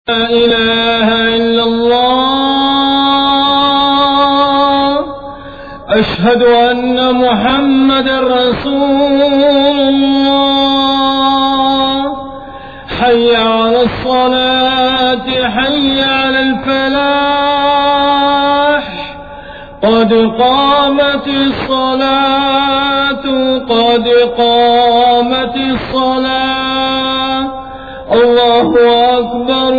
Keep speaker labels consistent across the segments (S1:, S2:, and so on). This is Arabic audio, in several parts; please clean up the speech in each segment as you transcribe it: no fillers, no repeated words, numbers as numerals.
S1: لا إله إلا الله أشهد أن محمدا رسول الله حي على الصلاة حي على الفلاح قد قامت الصلاة قد قامت الصلاة الله أكبر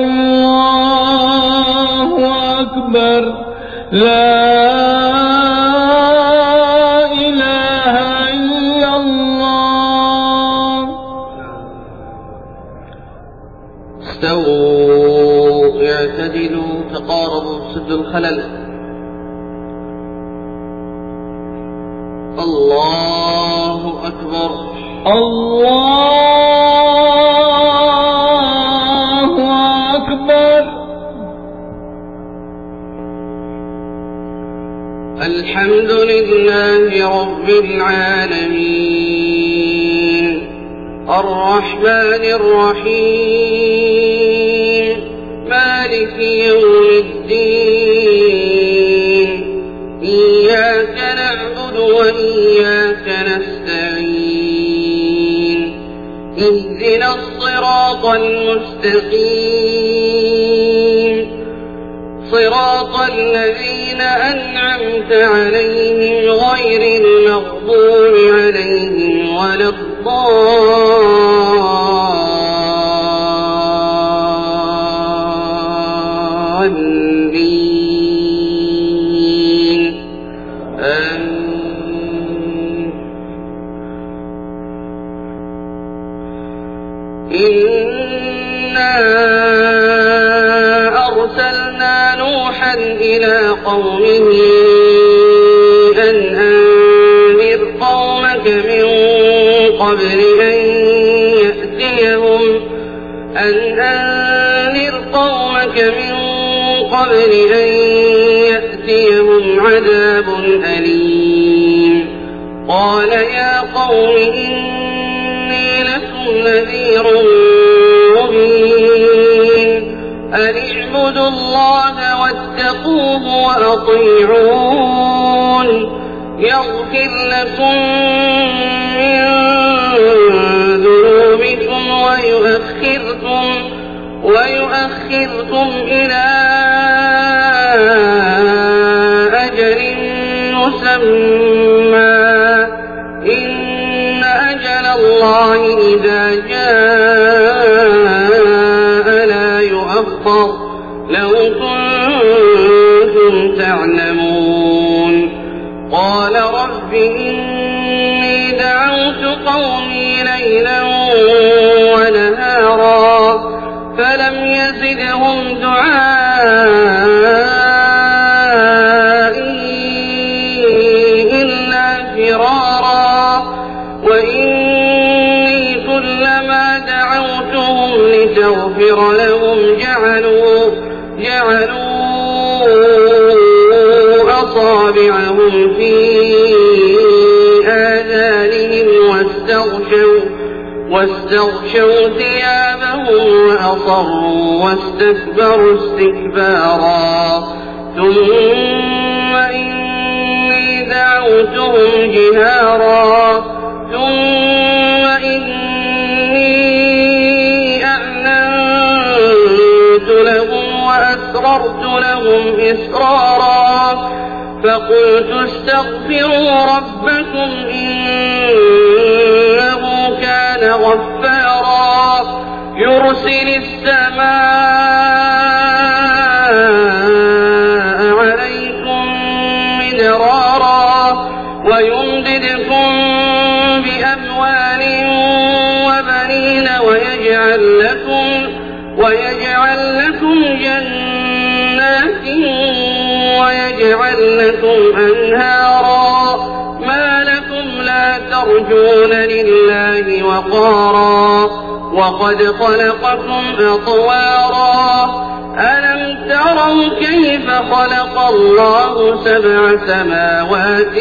S1: الله أكبر لا إله إلا الله.
S2: استووا اعتدلوا تقاربوا سدوا الخلل. الله أكبر الله أكبر. الحمد لله رب العالمين الرحمن الرحيم مالك يوم الدين إياك نعبد وإياك نستعين اهدنا الصراط المستقيم صراط الذين أنعمت عليهم غير المغضوب عليهم ولا الضالين آمين. إنا أرسلنا نوحا إلى قومه أن أنذر قومك من قبل أن يأتيهم عذاب أليم. قال يا قوم إني لكم نذير مبين أن اعبدوا الله واتقوه وأطيعون يغفر لكم من ذنوبكم ويؤخركم إلى أجل مسمى إن أجل الله إذا جاء لا يؤخر لو كنتم تعلمون. قال رب إني دعوت قومي ليلا ونهارا فلم يزدهم دعائي إلا فرارا وإني كلما دعوتهم لتغفر لهم جعلوا أصابعهم في آذانهم واستغشوا ثيابهم وأصروا واستكبروا استكبارا ثم إني دعوتهم جهارا ثم إني أعلنت لهم وأسررت لهم إسرارا فقلت استغفروا ربكم إنه كان غفارا يرسل السماء عليكم مدرارا ويمددكم بأموال وبنين ويجعل لكم جنات ويجعل لكم أنهارا ما لكم لا ترجون لله وقارا وقد خلقكم أطوارا ألم تروا كيف خلق الله 7 سماوات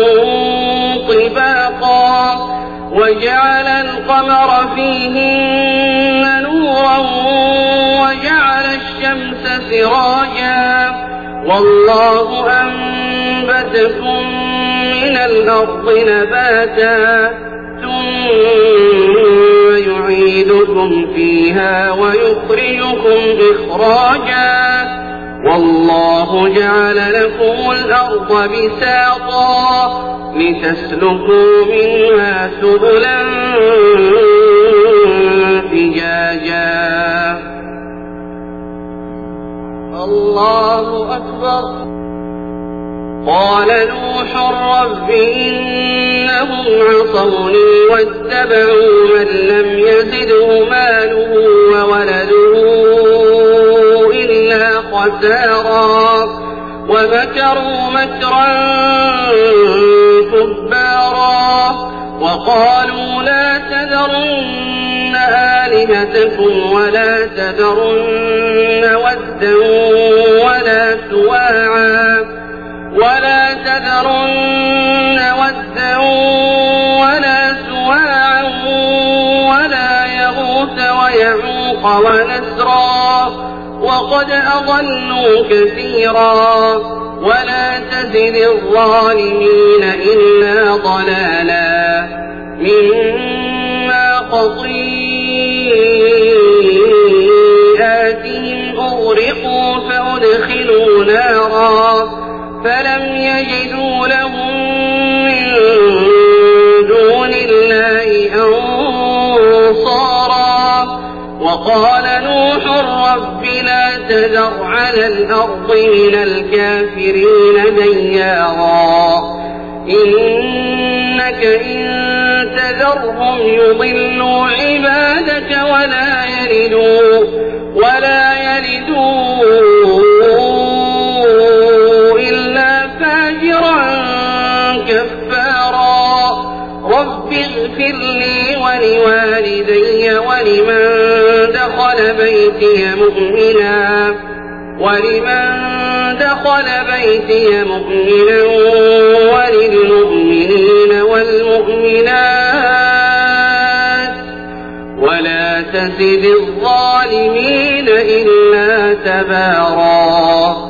S2: طباقا وجعل القمر فيهن نورا وجعل الشمس سراجا والله أنبتكم من الأرض نباتا ثم يعيدكم فيها ويخرجكم إخراجا والله جعل لكم الأرض بساطا لتسلكوا منها سبلا فجاجا. الله أكبر. قال نوح رب إنهم عصوني واتبعوا من لم يزده ماله وولده إلا خسارا ومكروا مكرا كبارا وقالوا لا تذرن آلهتكم ولا تذرن ودا ولا سواعا ولا يغوث ويعوق ونسرا وقد أضلوا كثيرا ولا تزد الظالمين إلا ضلالا مما خطيئاتهم أغرقوا فأدخلوا نارا فلم يجدوا لهم من دون الله أنصارا. وقال نوح رب لا تذر على الأرض من الكافرين ديارا إنك إن تذرهم يضلوا عبادك ولا يلدوا إلا فاجرا كفارا. رب اغفر لي ولوالدي ولمن دخل بيتي مؤمنا وللمؤمنين والمؤمنات ولا تزد الظالمين إلا تبارا.